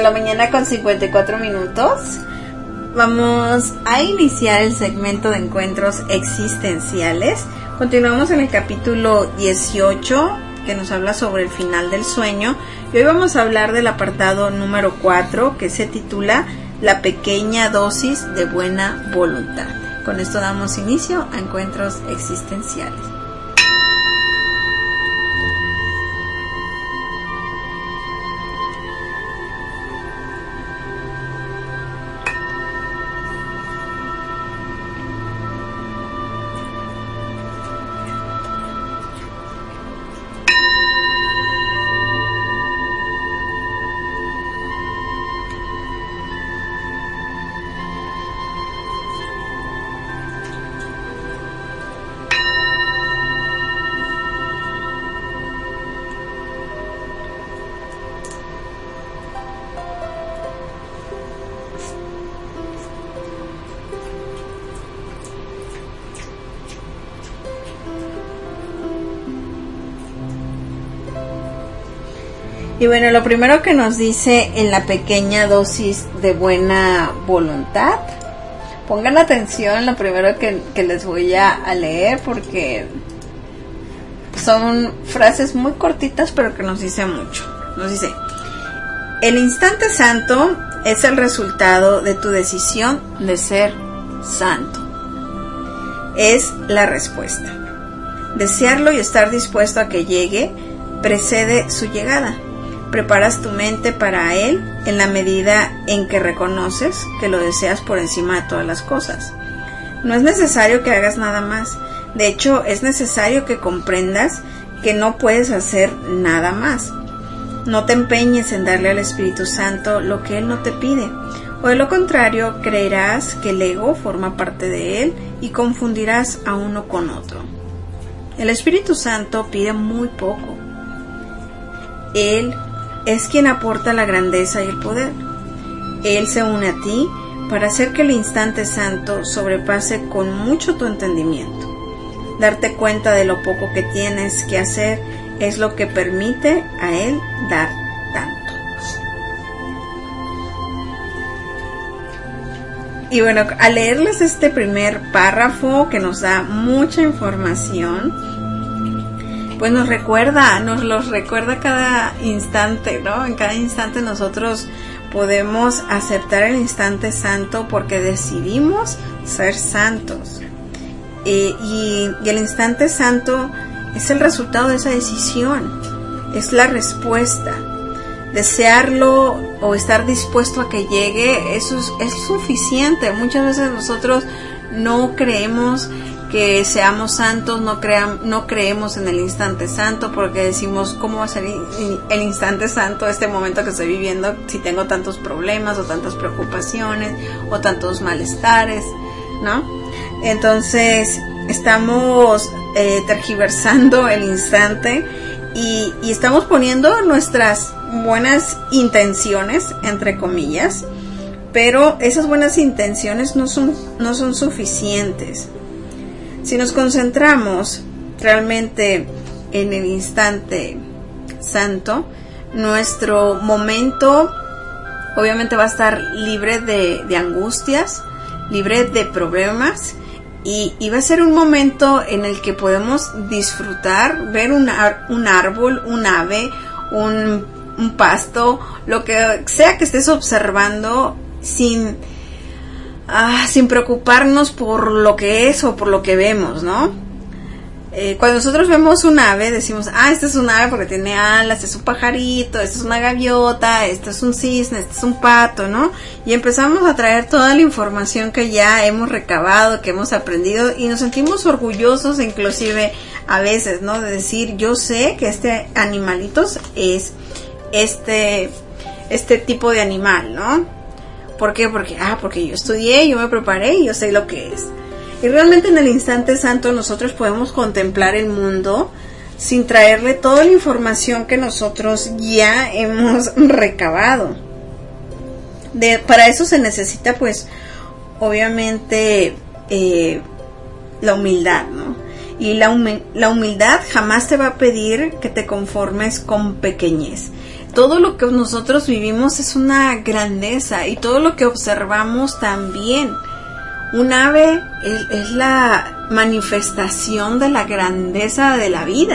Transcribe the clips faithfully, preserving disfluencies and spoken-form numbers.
de la mañana con cincuenta y cuatro minutos. Vamos a iniciar el segmento de encuentros existenciales. Continuamos en el capítulo dieciocho, que nos habla sobre el final del sueño. Y hoy vamos a hablar del apartado número cuatro, que se titula La pequeña dosis de buena voluntad. Con esto damos inicio a encuentros existenciales. Y bueno, lo primero que nos dice en la pequeña dosis de buena voluntad, pongan atención lo primero que, que les voy a, a leer, porque son frases muy cortitas pero que nos dice mucho. Nos dice: el instante santo es el resultado de tu decisión de ser santo. Es la respuesta. Desearlo y estar dispuesto a que llegue precede su llegada. Preparas tu mente para él en la medida en que reconoces que lo deseas por encima de todas las cosas. No es necesario que hagas nada más. De hecho, es necesario que comprendas que no puedes hacer nada más. No te empeñes en darle al Espíritu Santo lo que él no te pide, o de lo contrario creerás que el ego forma parte de él y confundirás a uno con otro. El Espíritu Santo pide muy poco. Él es quien aporta la grandeza y el poder. Él se une a ti para hacer que el instante santo sobrepase con mucho tu entendimiento. Darte cuenta de lo poco que tienes que hacer es lo que permite a él dar tanto. Y bueno, al leerles este primer párrafo que nos da mucha información, pues nos recuerda, nos los recuerda cada instante, ¿no? En cada instante nosotros podemos aceptar el instante santo porque decidimos ser santos. Eh, y, y el instante santo es el resultado de esa decisión, es la respuesta. Desearlo o estar dispuesto a que llegue, eso es, es suficiente. Muchas veces nosotros no creemos que seamos santos, no, crean, no creemos en el instante santo porque decimos, ¿cómo va a ser el instante santo este momento que estoy viviendo si tengo tantos problemas o tantas preocupaciones o tantos malestares, ¿no? Entonces estamos eh, tergiversando el instante y, y estamos poniendo nuestras buenas intenciones, entre comillas, pero esas buenas intenciones no son, no son suficientes. Si nos concentramos realmente en el instante santo, nuestro momento obviamente va a estar libre de, de angustias, libre de problemas, y, y va a ser un momento en el que podemos disfrutar, ver un, ar, un árbol, un ave, un, un pasto, lo que sea que estés observando sin... Ah, sin preocuparnos por lo que es o por lo que vemos, ¿no? Eh, cuando nosotros vemos un ave, decimos, ah, este es un ave porque tiene alas, este es un pajarito, este es una gaviota, este es un cisne, este es un pato, ¿no? Y empezamos a traer toda la información que ya hemos recabado, que hemos aprendido, y nos sentimos orgullosos, inclusive a veces, ¿no? De decir, yo sé que este animalito es este, este tipo de animal, ¿no? ¿Por qué? Porque, ah, porque yo estudié, yo me preparé y yo sé lo que es. Y realmente en el instante santo nosotros podemos contemplar el mundo sin traerle toda la información que nosotros ya hemos recabado. De, para eso se necesita, pues, obviamente, eh, la humildad, ¿no? Y la, humi- la humildad jamás te va a pedir que te conformes con pequeñez. todo lo que nosotros vivimos es una grandeza y todo lo que observamos también. Un ave es, es la manifestación de la grandeza de la vida.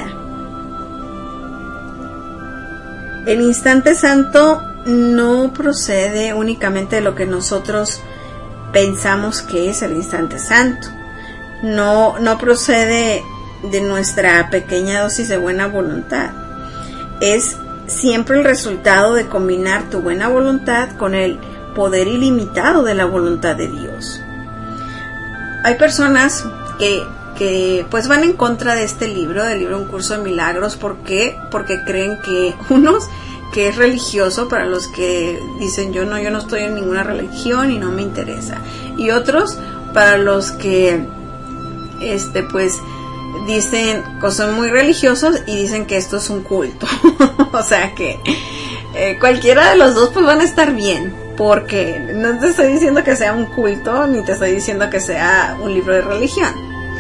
El instante santo no procede únicamente de lo que nosotros pensamos que es el instante santo. No, no procede de nuestra pequeña dosis de buena voluntad. Es siempre el resultado de combinar tu buena voluntad con el poder ilimitado de la voluntad de Dios. Hay personas que, que pues van en contra de este libro, del libro Un Curso de Milagros. ¿Por qué? Porque creen que unos que es religioso, para los que dicen yo no, yo no estoy en ninguna religión y no me interesa. Y otros para los que este pues dicen que son muy religiosos y dicen que esto es un culto. O sea que eh, cualquiera de los dos pues van a estar bien, porque no te estoy diciendo que sea un culto ni te estoy diciendo que sea un libro de religión.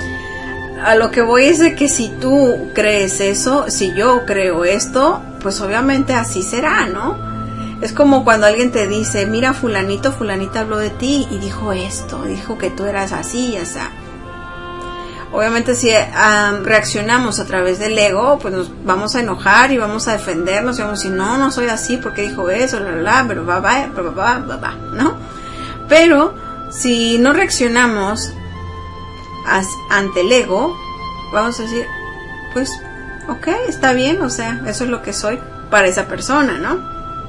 A lo que voy es de que si tú crees eso, si yo creo esto, pues obviamente así será, ¿no? Es como cuando alguien te dice, mira, fulanito, fulanita habló de ti y dijo esto, dijo que tú eras así y así. Obviamente si um, reaccionamos a través del ego, pues nos vamos a enojar y vamos a defendernos y vamos a decir, no, no soy así porque dijo eso, la, la, la, pero va, va, va, va, va, va, ¿no? Pero si no reaccionamos as, ante el ego, vamos a decir, pues, ok, está bien, o sea, eso es lo que soy para esa persona, ¿no?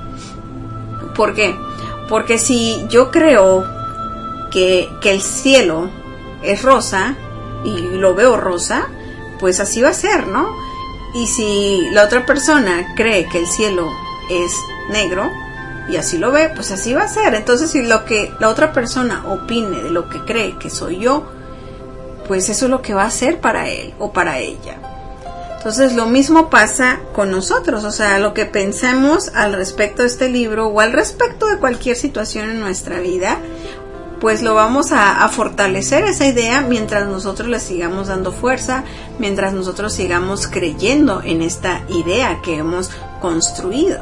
¿Por qué? Porque si yo creo que, que el cielo es rosa, y lo veo rosa, pues así va a ser, ¿no? Y si la otra persona cree que el cielo es negro y así lo ve, pues así va a ser. Entonces si lo que la otra persona opine de lo que cree que soy yo, pues eso es lo que va a ser para él o para ella. Entonces lo mismo pasa con nosotros, o sea, lo que pensemos al respecto de este libro o al respecto de cualquier situación en nuestra vida, pues lo vamos a, a fortalecer esa idea mientras nosotros le sigamos dando fuerza, mientras nosotros sigamos creyendo en esta idea que hemos construido.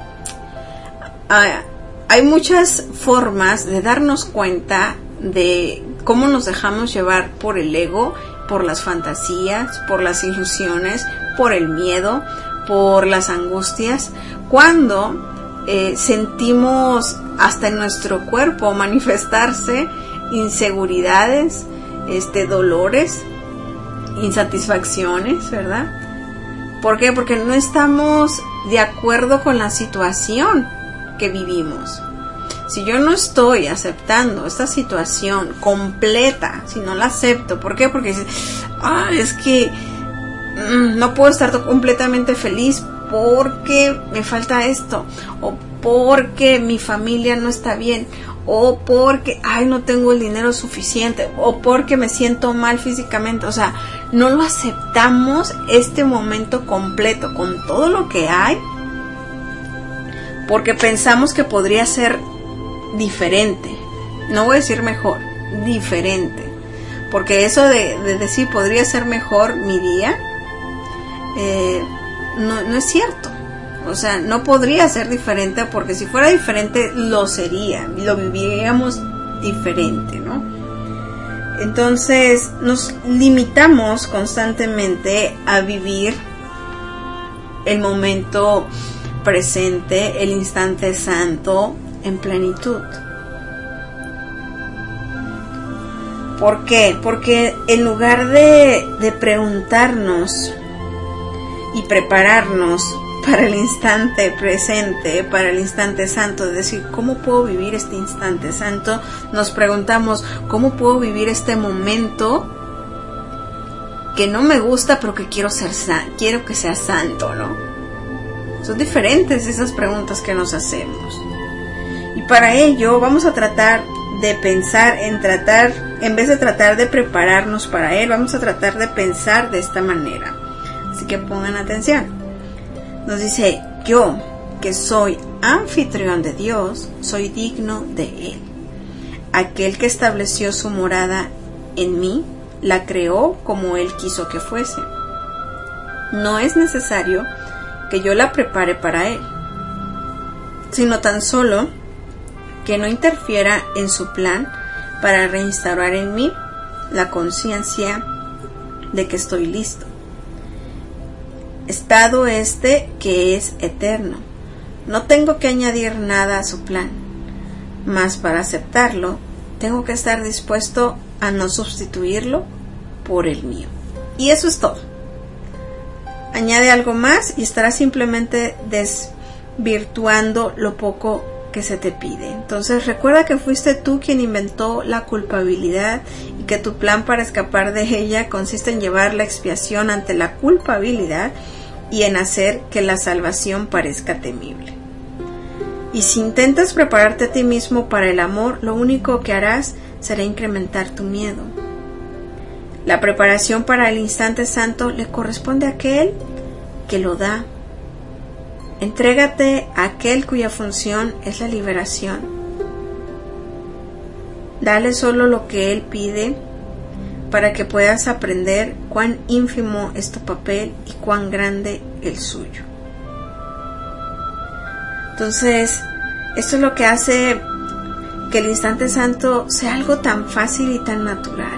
Ah, hay muchas formas de darnos cuenta de cómo nos dejamos llevar por el ego, por las fantasías, por las ilusiones, por el miedo, por las angustias, cuando Eh, sentimos hasta en nuestro cuerpo manifestarse inseguridades, este, dolores, insatisfacciones, ¿verdad? ¿Por qué? Porque no estamos de acuerdo con la situación que vivimos. Si yo no estoy aceptando esta situación completa, si no la acepto, ¿por qué? Porque ah, es que mm, no puedo estar completamente feliz porque me falta esto, o porque mi familia no está bien, o porque ay no tengo el dinero suficiente, o porque me siento mal físicamente. O sea, no lo aceptamos este momento completo con todo lo que hay, porque pensamos que podría ser diferente. No voy a decir mejor, diferente, porque eso de, de decir podría ser mejor mi día, eh, No, no es cierto. O sea, no podría ser diferente, porque si fuera diferente lo sería, lo viviríamos diferente, ¿no? Entonces nos limitamos constantemente a vivir el momento presente, el instante santo en plenitud. ¿Por qué? Porque en lugar de, de preguntarnos y prepararnos para el instante presente, para el instante santo, de decir, ¿cómo puedo vivir este instante santo? Nos preguntamos, ¿cómo puedo vivir este momento que no me gusta, pero que quiero ser san- quiero que sea santo, ¿no? Son diferentes esas preguntas que nos hacemos. Y para ello vamos a tratar de pensar en tratar, en vez de tratar de prepararnos para él, vamos a tratar de pensar de esta manera. Así que pongan atención. Nos dice, yo que soy anfitrión de Dios, soy digno de Él. Aquel que estableció su morada en mí, la creó como Él quiso que fuese. No es necesario que yo la prepare para Él. sino tan solo que no interfiera en su plan para reinstaurar en mí la conciencia de que estoy listo. Estado este que es eterno. No tengo que añadir nada a su plan, mas para aceptarlo tengo que estar dispuesto a no sustituirlo por el mío. Y eso es todo. Añade algo más y estarás simplemente desvirtuando lo poco que se te pide. Entonces recuerda que fuiste tú quien inventó la culpabilidad y que tu plan para escapar de ella consiste en llevar la expiación ante la culpabilidad y en hacer que la salvación parezca temible. Y si intentas prepararte a ti mismo para el amor, lo único que harás será incrementar tu miedo. La preparación para el instante santo le corresponde a aquel que lo da. Entrégate a aquel cuya función es la liberación. Dale solo lo que él pide para que puedas aprender cuán ínfimo es tu papel y cuán grande el suyo. Entonces, esto es lo que hace que el instante santo sea algo tan fácil y tan natural.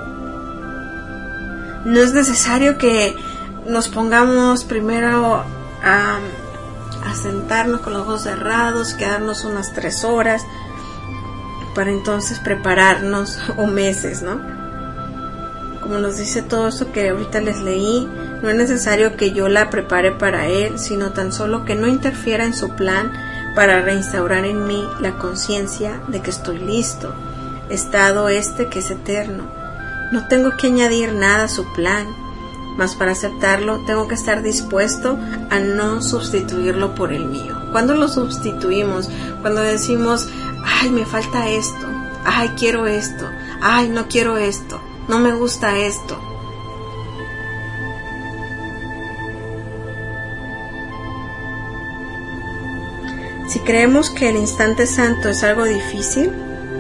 No es necesario que nos pongamos primero a, a sentarnos con los ojos cerrados, quedarnos unas tres horas para entonces prepararnos, o meses, ¿no? Como nos dice todo esto que ahorita les leí, no es necesario que yo la prepare para él, sino tan solo que no interfiera en su plan para reinstaurar en mí la conciencia de que estoy listo, estado este que es eterno. No tengo que añadir nada a su plan, mas para aceptarlo tengo que estar dispuesto a no sustituirlo por el mío. ¿Cuándo lo sustituimos? Cuando decimos, ay, me falta esto, ay, quiero esto, ay, no quiero esto, no me gusta esto. Si creemos que el instante santo es algo difícil,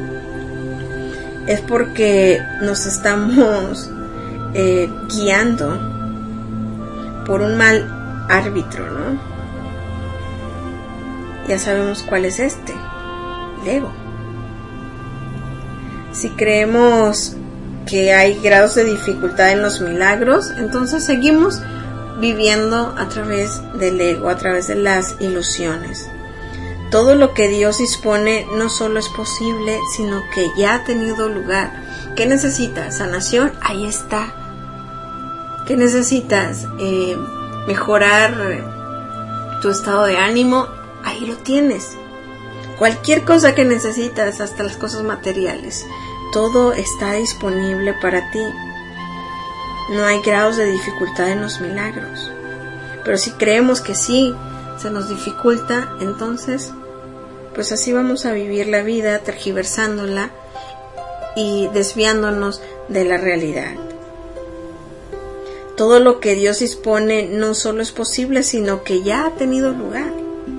es porque nos estamos eh, guiando por un mal árbitro, ¿no? Ya sabemos cuál es este, el ego. Si creemos que hay grados de dificultad en los milagros, entonces seguimos viviendo a través del ego, a través de las ilusiones. Todo lo que Dios dispone no solo es posible, sino que ya ha tenido lugar. ¿Qué necesitas? ¿Sanación? Ahí está. ¿Qué necesitas? Eh, ¿Mejorar tu estado de ánimo? Ahí lo tienes. Cualquier cosa que necesitas, hasta las cosas materiales, todo está disponible para ti. No hay grados de dificultad en los milagros. Pero si creemos que sí se nos dificulta, entonces pues así vamos a vivir la vida, tergiversándola y desviándonos de la realidad. Todo lo que Dios dispone no solo es posible, sino que ya ha tenido lugar.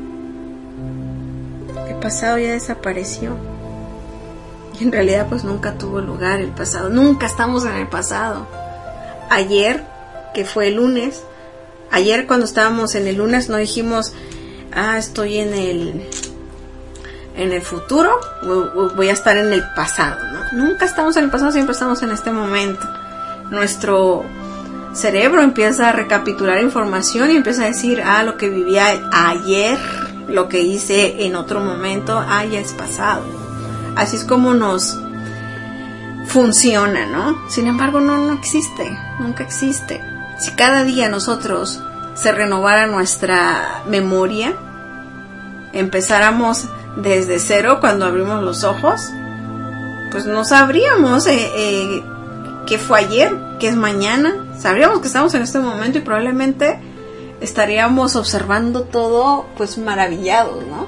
El pasado ya desapareció. Y en realidad pues nunca tuvo lugar el pasado. Nunca estamos en el pasado. Ayer, que fue el lunes, ayer cuando estábamos en el lunes no dijimos, ah, estoy en el... en el futuro, voy a estar en el pasado, ¿no? Nunca estamos en el pasado, siempre estamos en este momento. Nuestro cerebro empieza a recapitular información y empieza a decir, ah, lo que viví ayer, lo que hice en otro momento, ah, ya es pasado. Así es como nos funciona, ¿no? Sin embargo, no, no existe, nunca existe. Si cada día nosotros se renovara nuestra memoria, empezáramos desde cero cuando abrimos los ojos, pues no sabríamos eh, eh, qué fue ayer, qué es mañana. Sabríamos que estamos en este momento y probablemente estaríamos observando todo pues maravillados, ¿no?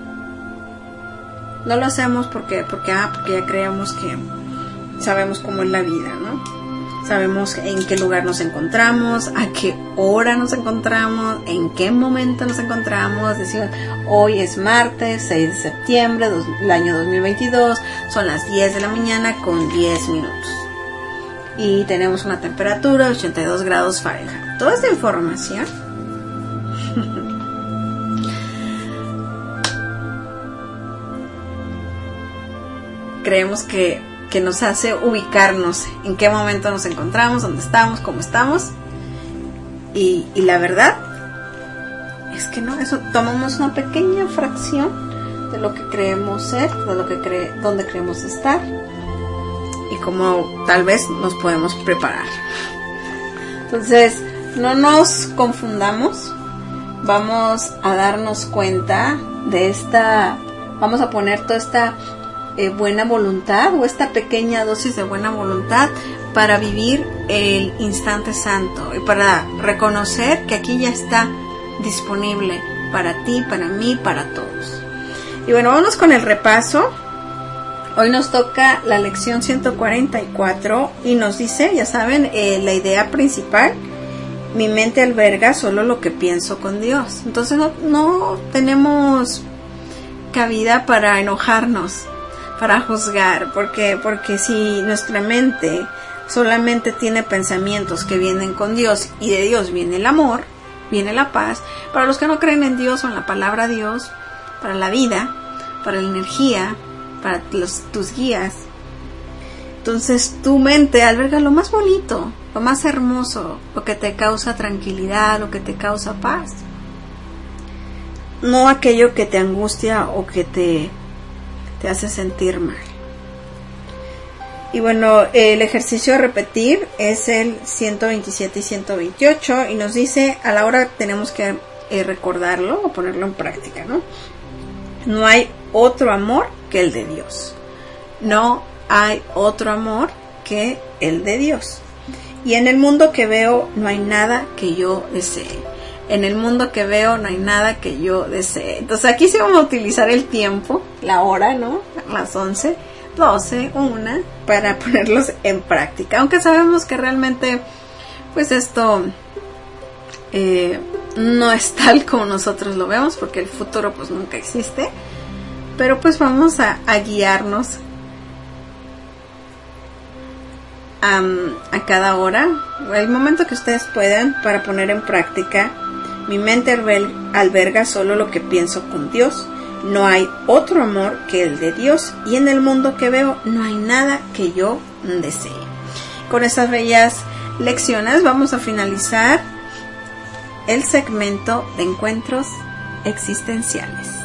No lo hacemos porque, porque, ah, porque ya creemos que sabemos cómo es la vida, ¿no? Sabemos en qué lugar nos encontramos, a qué hora nos encontramos, en qué momento nos encontramos. Decimos, hoy es martes, seis de septiembre del año dos mil veintidós, son las diez de la mañana con diez minutos. Y tenemos una temperatura de ochenta y dos grados Fahrenheit. Toda esta información creemos que, que nos hace ubicarnos en qué momento nos encontramos, dónde estamos, cómo estamos. Y, y la verdad es que no, eso tomamos una pequeña fracción de lo que creemos ser, de lo que cree, donde creemos estar y cómo tal vez nos podemos preparar. Entonces, no nos confundamos, vamos a darnos cuenta de esta, vamos a poner toda esta eh, buena voluntad o esta pequeña dosis de buena voluntad para vivir el instante santo y para reconocer que aquí ya está disponible para ti, para mí, para todos. Y bueno, vamos con el repaso. Hoy nos toca la lección ciento cuarenta y cuatro y nos dice, ya saben, eh, la idea principal: mi mente alberga solo lo que pienso con Dios. Entonces no, no tenemos cabida para enojarnos, para juzgar, porque, porque si nuestra mente solamente tiene pensamientos que vienen con Dios y de Dios viene el amor, viene la paz, para los que no creen en Dios o en la palabra Dios, para la vida, para la energía, para los, tus guías, entonces tu mente alberga lo más bonito, lo más hermoso, lo que te causa tranquilidad, lo que te causa paz, no aquello que te angustia o que te, te hace sentir mal. Y bueno, el ejercicio a repetir es el ciento veintisiete y ciento veintiocho y nos dice, a la hora tenemos que eh, recordarlo o ponerlo en práctica, ¿no? No hay otro amor que el de Dios. No hay otro amor que el de Dios. Y en el mundo que veo no hay nada que yo desee. En el mundo que veo no hay nada que yo desee. Entonces aquí sí vamos a utilizar el tiempo, la hora, ¿no? Las once, doce, una, para ponerlos en práctica. Aunque sabemos que realmente, pues esto eh, no es tal como nosotros lo vemos, porque el futuro pues nunca existe. Pero pues vamos a, a guiarnos a, a cada hora, el momento que ustedes puedan, para poner en práctica. Mi mente alberga solo lo que pienso con Dios. No hay otro amor que el de Dios. Y en el mundo que veo no hay nada que yo desee. Con estas bellas lecciones vamos a finalizar el segmento de encuentros existenciales.